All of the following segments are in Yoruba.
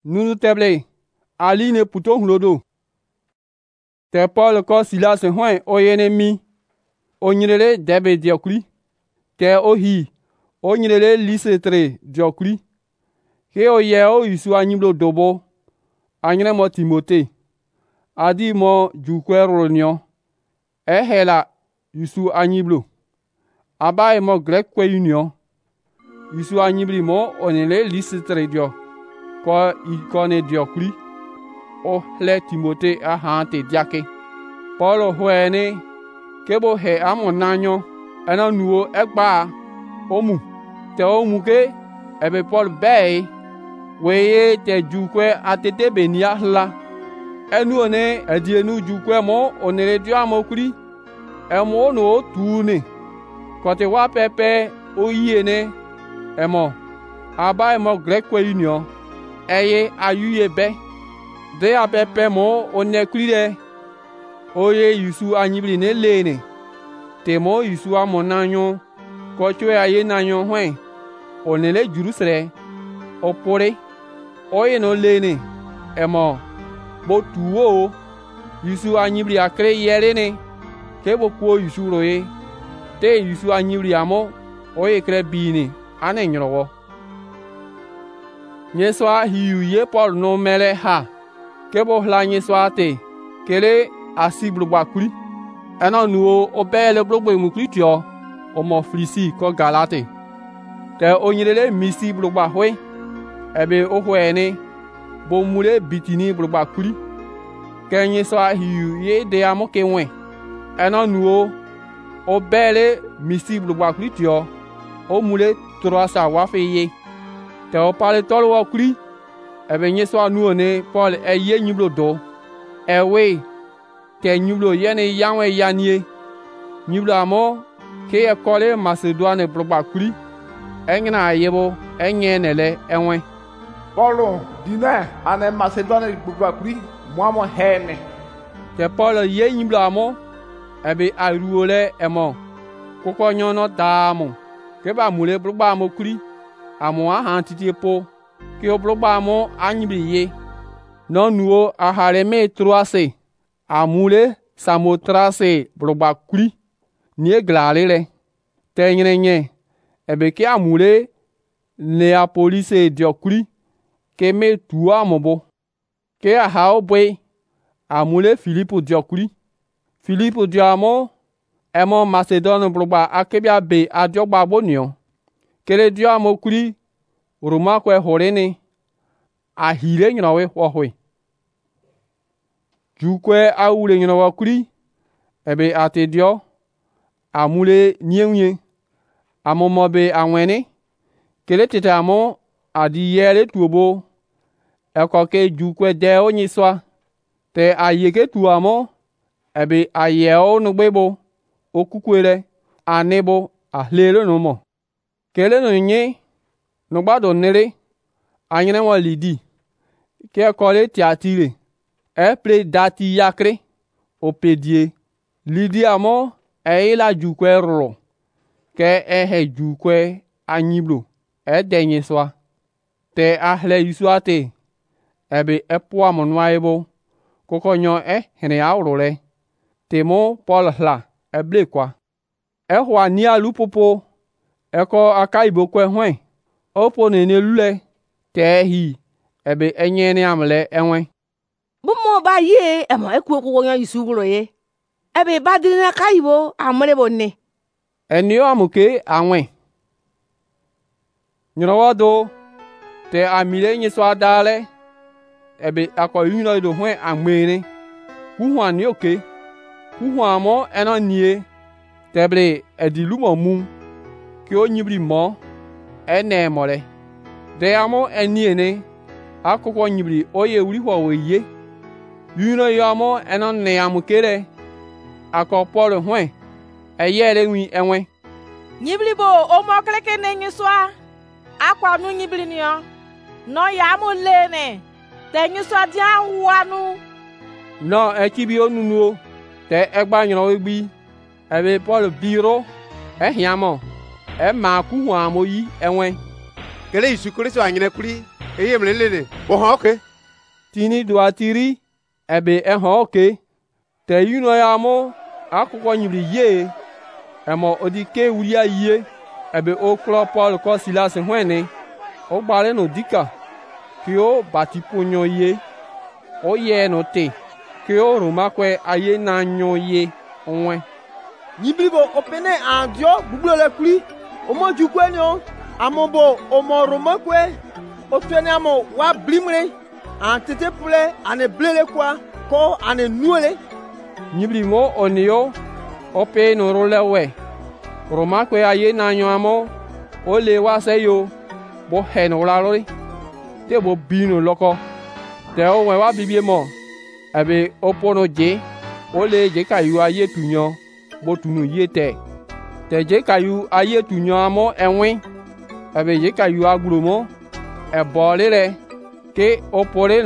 nunu teble aline puto hulodo te Paul ko Silas hwen oyene mi onyirele debe diokuri te ohi onyirele Listre diokuri ke oye o Yusu anyiblo dobo anyre mo Timote adi mo jukweronio ehela Yusu anyiblo abaye mo Grek kwe union Yusu anyibli mo onele Listre dio ko ikone diokuri o hle Timote a hante diake Paul hwene kebo he amonanyo ana nuo egba omu te omu ke ebe Paul bay weye te jukwe atete benia hla enu one edienu jukwe mo onere dio amokuri emo no tune kote wa pepe oyiene emo aba emo Grek kwe union eye ayuye be de apepe mo onekrire oye Yusu anyibli ne lene temo Yusu amonanyo ko chwe aye nanyo hwen onele Jerusalem opore oye no lene emo bo tuwo Yusu anyibli akre yerene ke bo ko Yusu roye te Yusu anyibli amo oye kre bini ane nyrowo nyeswa hiu ye Paul no mele ha kebo hla nyeswa te kele asiblugba kuri ena nuo obele blugbe mukritio omo Frisi ko Galate te onyirele misi blugba hwe ebe ohwene bo mure bitini blugba kuri ke nyeswa hiu ye de amoke wen ena nuo obele misi blugba kritio o mule troasa wafe ye te o pale tolo wa kuri ebe nyeswa nuone Paul eye nyiblo do ewe te nyiblo yene yanwe yanie nyiblo amo ke ekole Macedoine blogba kuri engina ayebo enyenele enwe Paul dina ane Macedoine blogba kuri mo hene te Paul ye nyiblo amo ebe aruole emo koko nyono damo ke ba mule blogba amo kuri amo ahan titi po ke o blogba amo anyibli ye no nuo ahareme troase amule Samotrase blogba kuri nie glalele te nyenye ebe ke amule Neapolise diokuri ke me tuwa mobo ke ahao bwe amule Filipo diokuri Filipo diamo emo Macedon blogba akebia be adiogba bonio kele diamo kuri Roma kwe horene ahire nyinawe wohwe jukwe awule nyinawa kuri ebe atedio amule nyenye amomobe anwene kele tete amo adiyele tuobo ekoke jukwe de onyiswa te ayeke tuamo ebe ayeo nugbebo okukwere anebo ahlelo nomo kele no nye nugbado nere anyene wa lidi ke kole tiatire ple dati yakre opedie lidi amo la jukwe ro ke ehe jukwe anyiblo denye swa te ahle Yusuate ebe epo amonwaibo kokonyo hene aurole temo Paul hla eble kwa ehwa ni alupopo eko akaibo kwe hwen opo nene lule te hi ebe enyene amle enwe bumo ba ye emo ekwo kokonyo Yusu ro ye ebe badina kaibo amre bonne enio amuke anwe nyrowodo te amile nyeswa dale ebe ako yuno do hwen amene kuhwa ni oke kuhwa mo eno nie teble edilumo mu ke onyibri mo ene mole de amo eniene akoko nyibri oye uri ho weye yuno yamo eno ne amukere ako Paul hwen eyele wi enwe nyibli bo o mo kleke ne nyiswa akwa nu nyibli ni o no ya mo lene te nyiswa di anwanu no ekibi onunuo te egba nyo egbi ebe Paul biro ehiamo ma ku hu amoyi enwe kele Yesu Kristo anyine kuri eye mlelele bo ha oke tini do atiri ebe ha oke te yuno ya mo akwụkwọ nyiri ye emo odike wuria ye ebe oklo Paul ko Silas hwene o gbare no dika ki o batiponyo ye o ye no te ki o Romakwe aye na nyo ye onwe nyiblibo opene andio bublole kuli omo jukwenyo amobo omo Romakwe otwene amo wa blimre antete pule ane blele kwa ko ane nuele nyiblimo onio ope no rolewe Romakwe aye na nyo amo o le wa se yo bo he no la lori te bo binu loko te o we wa bibie mo ebe opono je o le je kayu aye tunyo bo tunu ye te je kayu aye tunyo amo enwi ebe je kayu aguro mo e bole le ke opore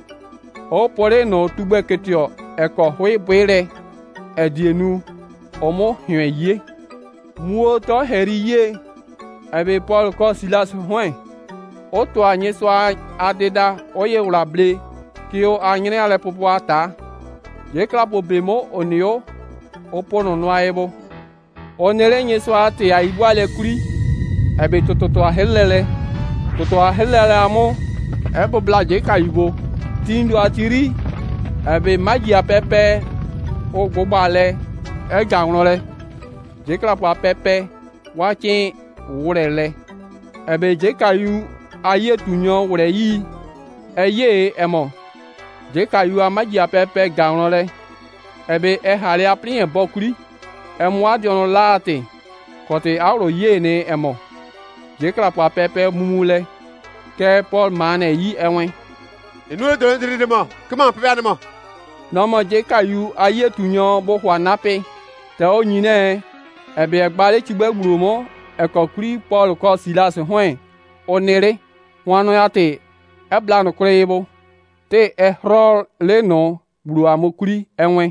no tugbe ketio e ko hwe bele e dienu omo hwe ye muo to heri ye ebe Paul ko Silas hwen o to anye so adeda oye ulable ki o anyene ale popo ata ye klapo bemo onio opono no aebo onere nye so ate ya igwale kuri ebe toto ahelele amo ebo blaje kaibo tindu atiri ebe magia pepe o gbogbale e gaunole je klapo pepe wachi wurele ebe je kayu aye tunyo wure yi eye emo je kayu amagia pepe gaunole ebe e hale aprin bokuri emu adiono laate kote auro ye ne emo je klapo pepe mumule ke Paul mane yi enwe enu do ndiri de mo kuma pepe ane mo no mo je kayu aye tunyo bo hwa nape te onyine ebe egbale chigbe gburu mo ekokuri Paul ko Silas hwen onere wano yate ebla no krebo te ehro le no gburu amokuri enwe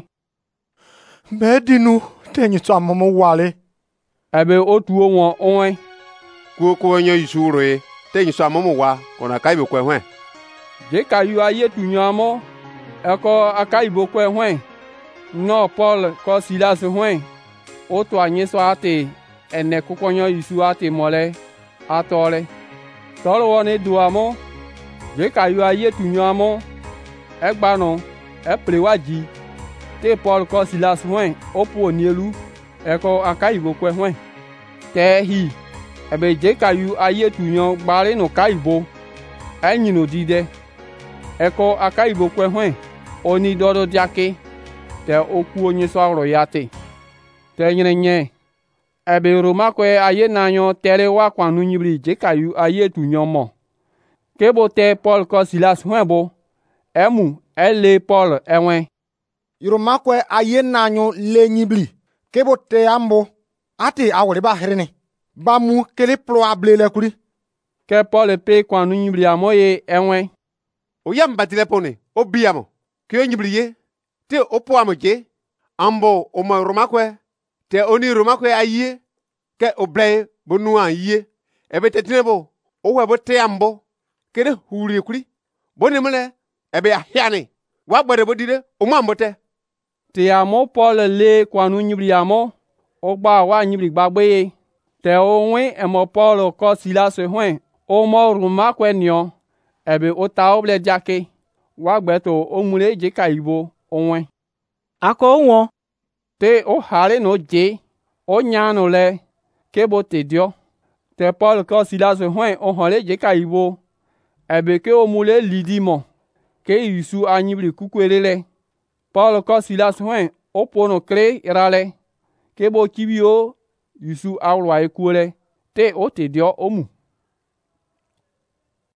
medinu te nyito amomo wale ebe otu won onwe ko nyo isuro e te nyiso amomo wa kona kaibo kwe hwen je kayu aye tunyo amo eko akaibo kwe hwen no Paul ko Silas hwen otu anye so ate ene kukonyo isu ate mole atole tolo woni du amo je kayu aye tunyo amo egbano eprewaji te Paul ko Silas hwen opu onielu eko akaibo kwe hwen te hi ebe je kayu aye tunyo gbare no kaibo enyino dide eko akaibo kwe hwen oni dodo diake te oku onye so aro yate te nyenye ebe Romakwe aye nanyo tere wa kwanu nyibri je kayu aye tunyo mo kebo te Paul ko Silas hwen bo emu ele Paul enwe Romakwe aye nanyo le nyibli kebo te ambo ati awore ba herene ba mu kele pro ablele kuri ke Paul pe kwanu nyibri amoye enwe o yam batile pone o biamo ke nyibli ye te opo amoje ambo o mo Romakwe te oni Romakwe aye ke oble bonu aye ebe tetinebo o webo te ambo kede huri kuri boni mele ebe ahiane wa gbere bodide o mambo te te amo Paul le kwanu nyibri amo o gba wa nyibri gbagbe te onwe emo Paul ko Silas hwen o mo Romakwe nio ebe o ta oble jake wa gbeto o mure je kaibo onwe ako won te o hare no je o nyano le kebo te dio te Paul ko Silas hwen o hore je kaibo ebe ke o mule lidimo ke yusu anyibri kukwelele Paul ko Silas hwen o pono kre irale kebo kibio yusu awwa ekule te o te dio omu